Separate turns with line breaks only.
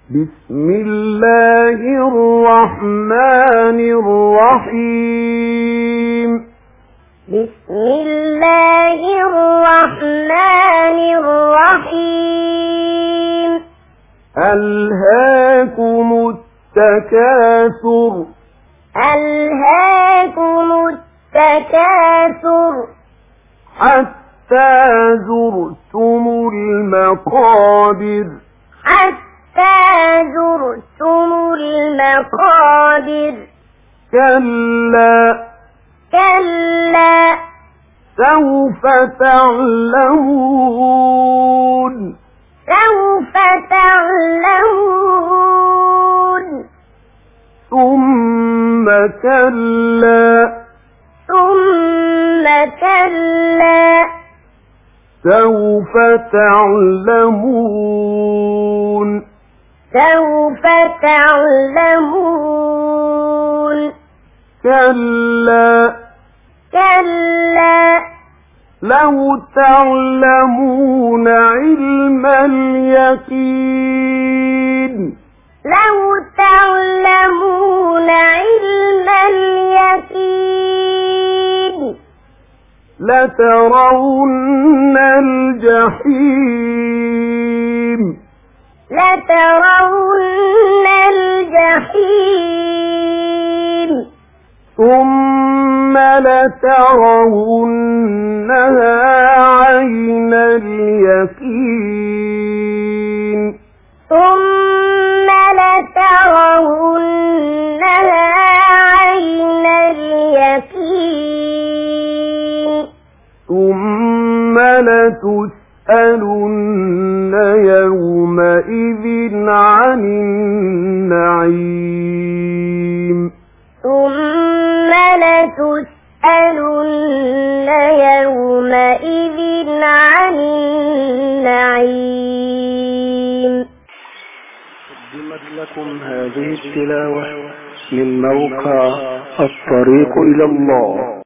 بسم الله الرحمن الرحيم.
بسم الله الرحمن الرحيم.
ألهاكم التكاثر.
ألهاكم التكاثر
حتى زرتم المقابر.
حتى زرتم المقابر.
كلا
كلا
سوف تعلمون.
سوف تعلمون.
ثم كلا
ثم كلا
سوف تعلمون.
سوف تعلمون.
كلا
كلا
لو تعلمون علم اليقين.
لو تعلمون علم اليقين.
لترون الجحيم.
لترون الجحيم.
ثم لترونها عين اليقين.
ثم لترونها عين اليقين.
ثم لتسألن يومئذ عن النعيم.
ثم لتسألن يومئذ عن النعيم.
قدمت لكم هذه التلاوة من موقع الطريق إلى الله.